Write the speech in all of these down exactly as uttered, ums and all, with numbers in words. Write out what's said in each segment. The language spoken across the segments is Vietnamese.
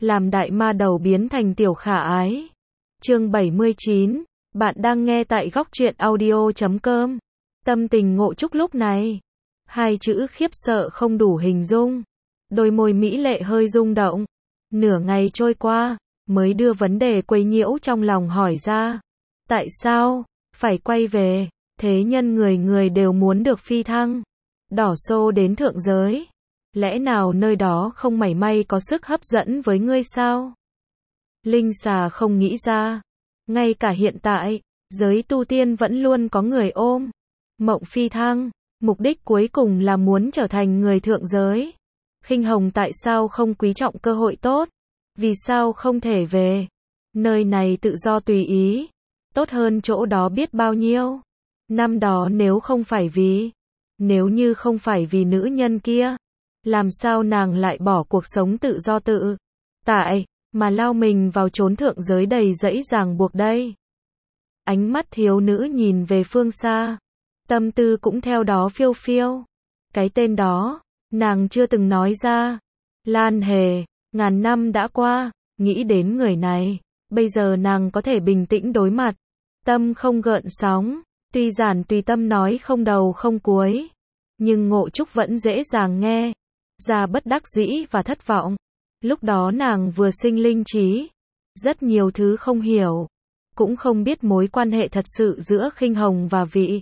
làm đại ma đầu biến thành tiểu khả ái. Chương bảy mươi chín, bạn đang nghe tại góc truyện audio chấm com. Tâm tình Ngộ Trúc lúc này, hai chữ khiếp sợ không đủ hình dung. Đôi môi mỹ lệ hơi rung động. Nửa ngày trôi qua, mới đưa vấn đề quấy nhiễu trong lòng hỏi ra. Tại sao phải quay về? Thế nhân người người đều muốn được phi thăng, đỏ xô đến thượng giới. Lẽ nào nơi đó không mảy may có sức hấp dẫn với ngươi sao? Linh xà không nghĩ ra. Ngay cả hiện tại, giới tu tiên vẫn luôn có người ôm mộng phi thăng, mục đích cuối cùng là muốn trở thành người thượng giới. Khinh Hồng tại sao không quý trọng cơ hội tốt? Vì sao không thể về? Nơi này tự do tùy ý, tốt hơn chỗ đó biết bao nhiêu. Năm đó nếu không phải vì, nếu như không phải vì nữ nhân kia, làm sao nàng lại bỏ cuộc sống tự do tự tại, mà lao mình vào chốn thượng giới đầy dẫy ràng buộc đây? Ánh mắt thiếu nữ nhìn về phương xa, tâm tư cũng theo đó phiêu phiêu. Cái tên đó, nàng chưa từng nói ra. Lan Hề, ngàn năm đã qua, nghĩ đến người này, bây giờ nàng có thể bình tĩnh đối mặt, tâm không gợn sóng, tuy giản tùy tâm nói không đầu không cuối, nhưng Ngộ Trúc vẫn dễ dàng nghe ra bất đắc dĩ và thất vọng. Lúc đó nàng vừa sinh linh trí, rất nhiều thứ không hiểu, cũng không biết mối quan hệ thật sự giữa Khinh Hồng và vị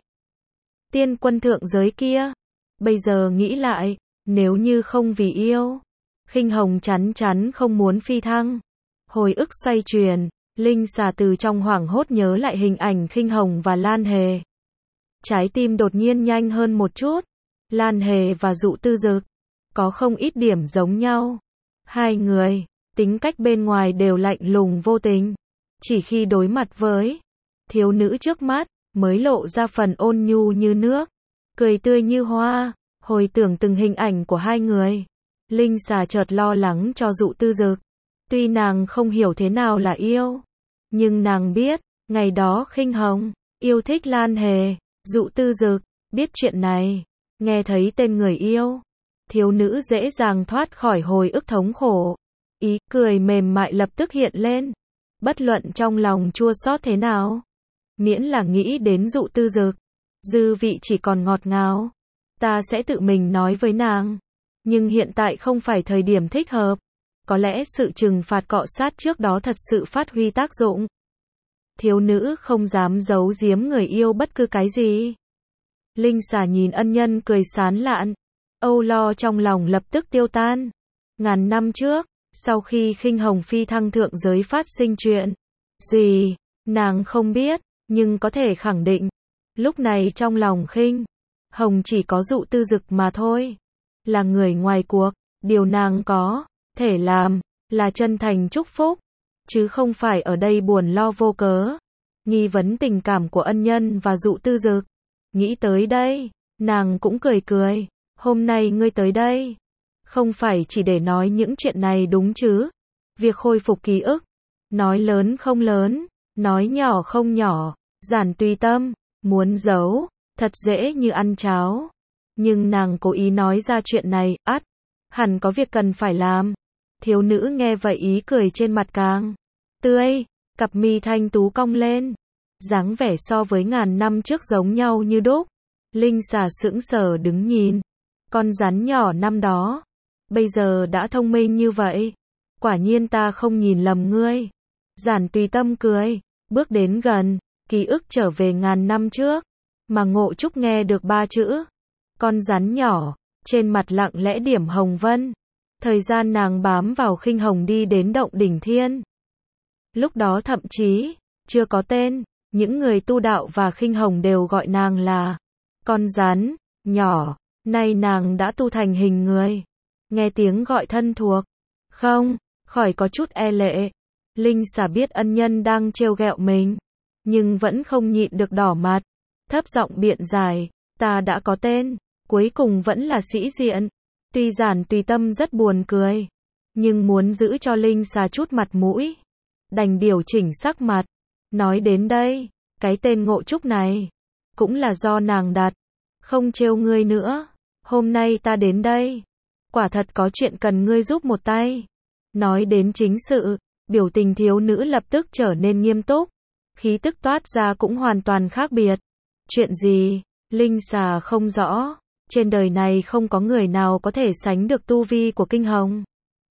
tiên quân thượng giới kia. Bây giờ nghĩ lại, nếu như không vì yêu, Khinh Hồng chắn chắn không muốn phi thăng. Hồi ức xoay chuyển, Linh xà từ trong hoảng hốt nhớ lại hình ảnh Khinh Hồng và Lan Hề. Trái tim đột nhiên nhanh hơn một chút. Lan Hề và Dụ Tư Dực có không ít điểm giống nhau. Hai người, tính cách bên ngoài đều lạnh lùng vô tình. Chỉ khi đối mặt với thiếu nữ trước mắt, mới lộ ra phần ôn nhu như nước, cười tươi như hoa. Hồi tưởng từng hình ảnh của hai người, Linh xà chợt lo lắng cho Dụ Tư Dực. Tuy nàng không hiểu thế nào là yêu, nhưng nàng biết, ngày đó Khinh Hồng yêu thích Lan Hề. Dụ Tư Dực biết chuyện này, nghe thấy tên người yêu, thiếu nữ dễ dàng thoát khỏi hồi ức thống khổ. Ý cười mềm mại lập tức hiện lên. Bất luận trong lòng chua xót thế nào, miễn là nghĩ đến Dụ Tư Dực, dư vị chỉ còn ngọt ngào. Ta sẽ tự mình nói với nàng, nhưng hiện tại không phải thời điểm thích hợp. Có lẽ sự trừng phạt cọ sát trước đó thật sự phát huy tác dụng. Thiếu nữ không dám giấu giếm người yêu bất cứ cái gì. Linh xà nhìn ân nhân cười sán lạn, âu lo trong lòng lập tức tiêu tan. Ngàn năm trước, sau khi Khinh Hồng phi thăng thượng giới phát sinh chuyện gì, nàng không biết, nhưng có thể khẳng định, lúc này trong lòng Khinh Hồng chỉ có Dụ Tư Dực mà thôi. Là người ngoài cuộc, điều nàng có thể làm là chân thành chúc phúc, chứ không phải ở đây buồn lo vô cớ, nghi vấn tình cảm của ân nhân và Dụ Tư Dực. Nghĩ tới đây, nàng cũng cười cười. Hôm nay ngươi tới đây, không phải chỉ để nói những chuyện này đúng chứ? Việc khôi phục ký ức, nói lớn không lớn, nói nhỏ không nhỏ, giản tùy tâm, muốn giấu, thật dễ như ăn cháo. Nhưng nàng cố ý nói ra chuyện này, ắt, hẳn có việc cần phải làm. Thiếu nữ nghe vậy ý cười trên mặt càng tươi, cặp mi thanh tú cong lên, dáng vẻ so với ngàn năm trước giống nhau như đúc. Linh xà sững sờ đứng nhìn, con rắn nhỏ năm đó, bây giờ đã thông minh như vậy. Quả nhiên ta không nhìn lầm ngươi. Giản tùy tâm cười, bước đến gần, ký ức trở về ngàn năm trước, mà Ngộ Trúc nghe được ba chữ con rắn nhỏ, trên mặt lặng lẽ điểm hồng vân. Thời gian nàng bám vào Khinh Hồng đi đến động đỉnh thiên, lúc đó thậm chí chưa có tên, những người tu đạo và Khinh Hồng đều gọi nàng là con rắn nhỏ. Nay nàng đã tu thành hình người, nghe tiếng gọi thân thuộc, không khỏi có chút e lệ. Linh xà biết ân nhân đang trêu ghẹo mình, nhưng vẫn không nhịn được đỏ mặt, thấp giọng biện giải, ta đã có tên, cuối cùng vẫn là sĩ diện. Tuy giản tùy tâm rất buồn cười, nhưng muốn giữ cho Linh xà chút mặt mũi, đành điều chỉnh sắc mặt. Nói đến đây, cái tên Ngộ Trúc này cũng là do nàng đặt, không trêu ngươi nữa. Hôm nay ta đến đây, quả thật có chuyện cần ngươi giúp một tay. Nói đến chính sự, biểu tình thiếu nữ lập tức trở nên nghiêm túc, khí tức toát ra cũng hoàn toàn khác biệt. Chuyện gì? Linh xà không rõ, trên đời này không có người nào có thể sánh được tu vi của Kinh Hồng.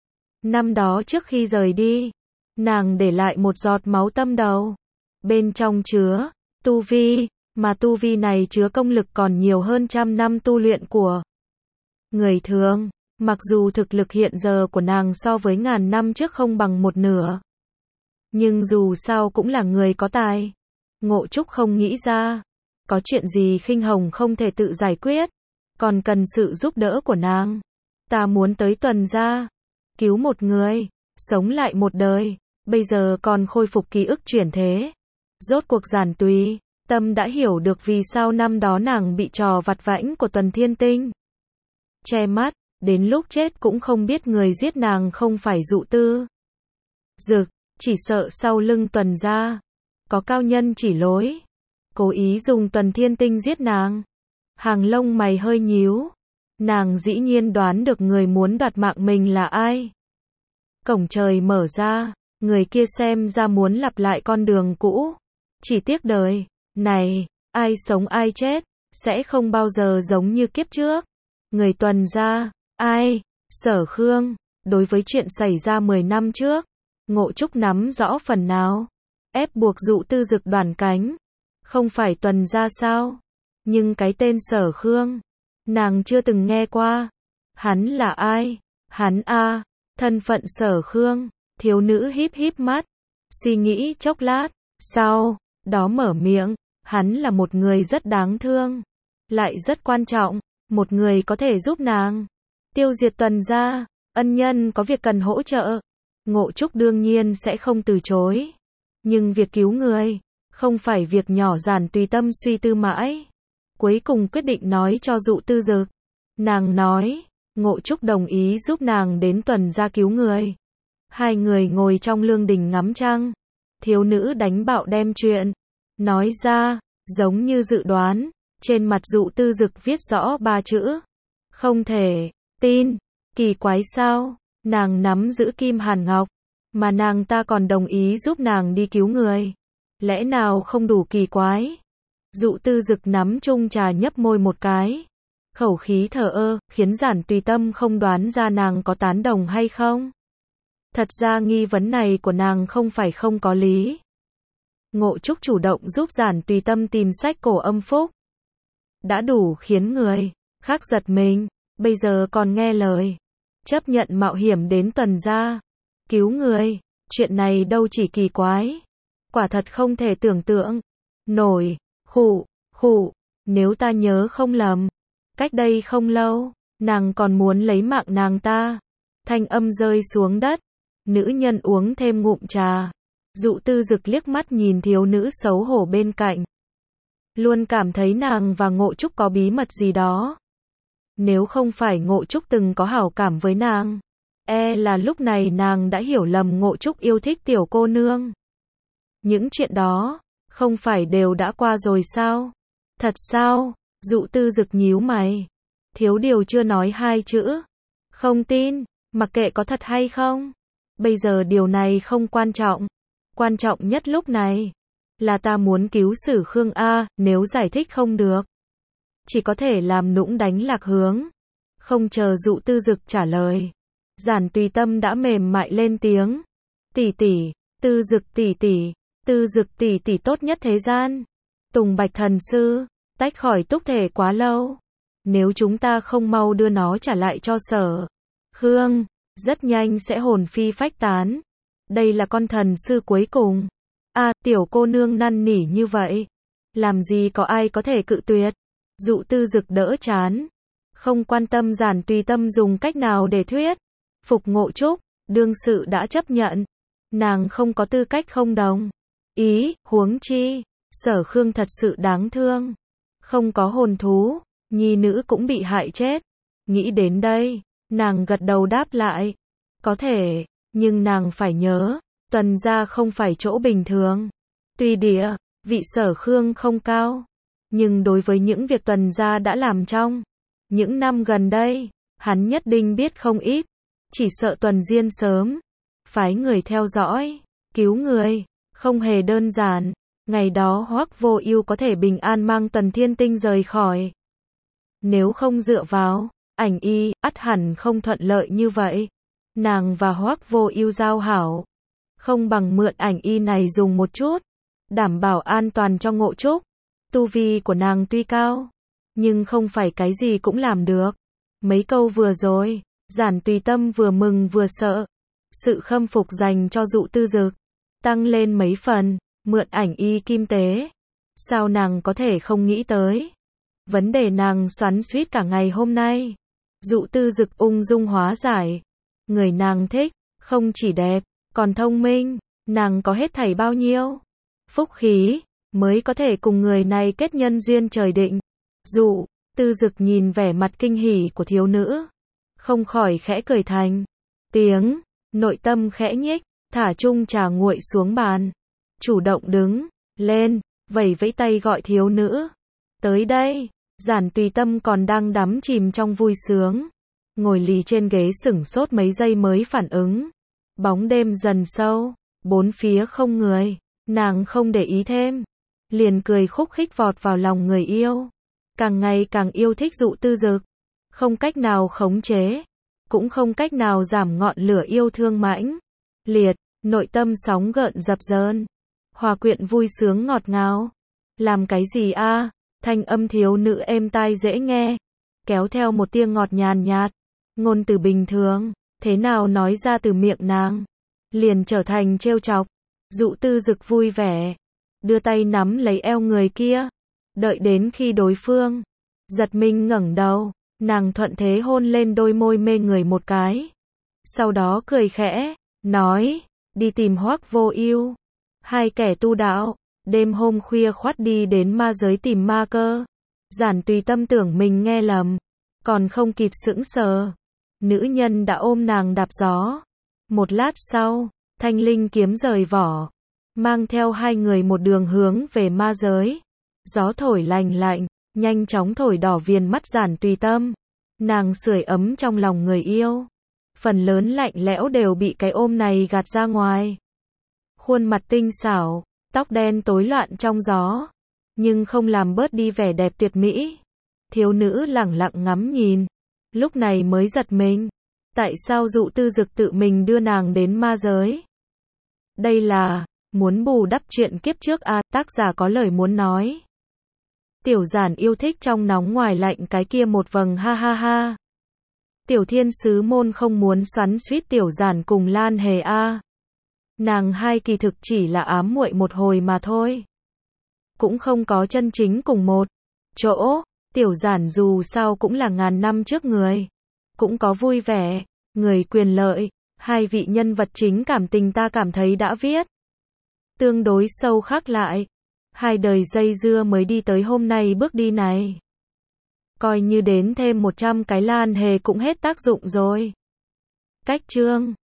Năm đó trước khi rời đi, nàng để lại một giọt máu tâm đầu, bên trong chứa tu vi, mà tu vi này chứa công lực còn nhiều hơn trăm năm tu luyện của người thường. Mặc dù thực lực hiện giờ của nàng so với ngàn năm trước không bằng một nửa, nhưng dù sao cũng là người có tài. Ngộ Trúc không nghĩ ra, có chuyện gì Khinh Hồng không thể tự giải quyết, còn cần sự giúp đỡ của nàng. Ta muốn tới Tuần gia, cứu một người, sống lại một đời, bây giờ còn khôi phục ký ức chuyển thế. Rốt cuộc Giản Tùy Tâm đã hiểu được vì sao năm đó nàng bị trò vặt vãnh của Tuần Thiên Tinh che mắt, đến lúc chết cũng không biết người giết nàng không phải Dụ Tư Dực, chỉ sợ sau lưng Tuần gia có cao nhân chỉ lối, cố ý dùng Tuần Thiên Tinh giết nàng. Hàng lông mày hơi nhíu, nàng dĩ nhiên đoán được người muốn đoạt mạng mình là ai. Cổng trời mở ra, người kia xem ra muốn lặp lại con đường cũ, chỉ tiếc đời này, ai sống ai chết, sẽ không bao giờ giống như kiếp trước. Người Tuần gia, ai? Sở Khương. Đối với chuyện xảy ra mười năm trước, Ngộ Trúc nắm rõ phần nào, ép buộc Dụ Tư Dực đoàn cánh. Không phải Tuần gia sao? Nhưng cái tên Sở Khương, nàng chưa từng nghe qua. Hắn là ai? Hắn a, thân phận Sở Khương. Thiếu nữ híp híp mắt, suy nghĩ chốc lát, sau đó mở miệng. Hắn là một người rất đáng thương, lại rất quan trọng, một người có thể giúp nàng tiêu diệt Tuần gia. Ân nhân có việc cần hỗ trợ, Ngộ Trúc đương nhiên sẽ không từ chối. Nhưng việc cứu người không phải việc nhỏ. Giản Tùy Tâm suy tư mãi, cuối cùng quyết định nói cho Dụ Tư Dực. Nàng nói, Ngộ Trúc đồng ý giúp nàng đến Tuần gia cứu người. Hai người ngồi trong lương đình ngắm trăng. Thiếu nữ đánh bạo đem chuyện nói ra, giống như dự đoán. Trên mặt Dụ Tư Dực viết rõ ba chữ: không thể tin. Kỳ quái sao? Nàng nắm giữ Kim Hàn Ngọc, mà nàng ta còn đồng ý giúp nàng đi cứu người. Lẽ nào không đủ kỳ quái? Dụ Tư Dực nắm chung trà nhấp môi một cái, khẩu khí thờ ơ, khiến Giản Tùy Tâm không đoán ra nàng có tán đồng hay không. Thật ra nghi vấn này của nàng không phải không có lý. Ngộ Trúc chủ động giúp Giản Tùy Tâm tìm sách cổ âm phúc, đã đủ khiến người khác giật mình, bây giờ còn nghe lời, chấp nhận mạo hiểm đến Tuần gia cứu người. Chuyện này đâu chỉ kỳ quái, quả thật không thể tưởng tượng nổi. Khụ, khụ, nếu ta nhớ không lầm, cách đây không lâu, nàng còn muốn lấy mạng nàng ta. Thanh âm rơi xuống đất, nữ nhân uống thêm ngụm trà. Dụ Tư Dực liếc mắt nhìn thiếu nữ xấu hổ bên cạnh, luôn cảm thấy nàng và Ngộ Trúc có bí mật gì đó. Nếu không phải Ngộ Trúc từng có hảo cảm với nàng, e là lúc này nàng đã hiểu lầm Ngộ Trúc yêu thích tiểu cô nương. Những chuyện đó không phải đều đã qua rồi sao? Thật sao? Dụ Tư Dực nhíu mày, thiếu điều chưa nói hai chữ không tin. Mặc kệ có thật hay không, bây giờ điều này không quan trọng. Quan trọng nhất lúc này là ta muốn cứu Sử Khương a. Nếu giải thích không được, chỉ có thể làm nũng đánh lạc hướng. Không chờ Dụ Tư Dực trả lời, Giản Tùy Tâm đã mềm mại lên tiếng. Tỷ tỷ, Tư Dực tỷ tỷ, Tư Dực tỷ tỷ tốt nhất thế gian. Tùng Bạch thần sư, tách khỏi túc thể quá lâu. Nếu chúng ta không mau đưa nó trả lại cho Sở Khương, rất nhanh sẽ hồn phi phách tán. Đây là con thần sư cuối cùng. A, à, tiểu cô nương năn nỉ như vậy, làm gì có ai có thể cự tuyệt. Dụ Tư Dực đỡ chán, không quan tâm Giản Tùy Tâm dùng cách nào để thuyết phục Ngộ Trúc. Đương sự đã chấp nhận, nàng không có tư cách không đồng ý. Huống chi, Sở Khương thật sự đáng thương, không có hồn thú, nhi nữ cũng bị hại chết. Nghĩ đến đây, nàng gật đầu đáp lại, có thể, nhưng nàng phải nhớ, Tuần gia không phải chỗ bình thường. Tuy địa vị Sở Khương không cao, nhưng đối với những việc Tuần gia đã làm trong những năm gần đây, hắn nhất định biết không ít. Chỉ sợ Tuần Diên sớm phái người theo dõi, cứu người, không hề đơn giản. Ngày đó Hoắc Vô Ưu có thể bình an mang Tần Thiên Tinh rời khỏi. Nếu không dựa vào Ảnh Y, ắt hẳn không thuận lợi như vậy. Nàng và Hoắc Vô Ưu giao hảo, không bằng mượn Ảnh Y này dùng một chút, đảm bảo an toàn cho Ngộ Trúc. Tu vi của nàng tuy cao, nhưng không phải cái gì cũng làm được. Mấy câu vừa rồi, Giản Tùy Tâm vừa mừng vừa sợ. Sự khâm phục dành cho Dụ Tư Dực tăng lên mấy phần. Mượn Ảnh Y kim tế, sao nàng có thể không nghĩ tới. Vấn đề nàng xoắn xuýt cả ngày hôm nay. Dụ Tư Dực ung dung hóa giải. Người nàng thích, không chỉ đẹp, còn thông minh. Nàng có hết thảy bao nhiêu phúc khí, mới có thể cùng người này kết nhân duyên trời định. Dụ Tư Dực nhìn vẻ mặt kinh hỉ của thiếu nữ, không khỏi khẽ cười thành tiếng, nội tâm khẽ nhích, thả chung trà nguội xuống bàn. Chủ động đứng lên, vẫy vẫy tay gọi thiếu nữ. Tới đây. Giản Tùy Tâm còn đang đắm chìm trong vui sướng, ngồi lì trên ghế sửng sốt mấy giây mới phản ứng. Bóng đêm dần sâu, bốn phía không người, nàng không để ý thêm, liền cười khúc khích vọt vào lòng người yêu. Càng ngày càng yêu thích Dụ Tư Dực, không cách nào khống chế, cũng không cách nào giảm ngọn lửa yêu thương mãnh liệt, nội tâm sóng gợn dập dờn. Hòa quyện vui sướng ngọt ngào. Làm cái gì a? À? Thanh âm thiếu nữ êm tai dễ nghe, kéo theo một tia ngọt nhàn nhạt. Ngôn từ bình thường, thế nào nói ra từ miệng nàng, liền trở thành trêu chọc. Dụ Tư Dực vui vẻ, đưa tay nắm lấy eo người kia, đợi đến khi đối phương giật mình ngẩng đầu, nàng thuận thế hôn lên đôi môi mê người một cái. Sau đó cười khẽ, nói, đi tìm Hoắc Vô Ưu. Hai kẻ tu đạo, đêm hôm khuya khoắt đi đến ma giới tìm ma cơ. Giản Tùy Tâm tưởng mình nghe lầm, còn không kịp sững sờ, nữ nhân đã ôm nàng đạp gió. Một lát sau, thanh linh kiếm rời vỏ, mang theo hai người một đường hướng về ma giới. Gió thổi lành lạnh, nhanh chóng thổi đỏ viền mắt Giản Tùy Tâm. Nàng sưởi ấm trong lòng người yêu, phần lớn lạnh lẽo đều bị cái ôm này gạt ra ngoài. Khuôn mặt tinh xảo, tóc đen tối loạn trong gió, nhưng không làm bớt đi vẻ đẹp tuyệt mỹ. Thiếu nữ lẳng lặng ngắm nhìn, lúc này mới giật mình. Tại sao Dụ Tư Dực tự mình đưa nàng đến ma giới? Đây là muốn bù đắp chuyện kiếp trước à? Tác giả có lời muốn nói. Tiểu Giản yêu thích trong nóng ngoài lạnh cái kia một vầng ha ha ha. Tiểu Thiên Sứ môn không muốn xoắn xuýt Tiểu Giản cùng Lan Hề a. À. Nàng hai kỳ thực chỉ là ám muội một hồi mà thôi, cũng không có chân chính cùng một chỗ. Tiểu Giản dù sao cũng là ngàn năm trước người, cũng có vui vẻ, người quyền lợi, hai vị nhân vật chính cảm tình ta cảm thấy đã viết tương đối sâu khắc lại. Hai đời dây dưa mới đi tới hôm nay bước đi này. Coi như đến thêm một trăm cái Lan Hề cũng hết tác dụng rồi. Cách chương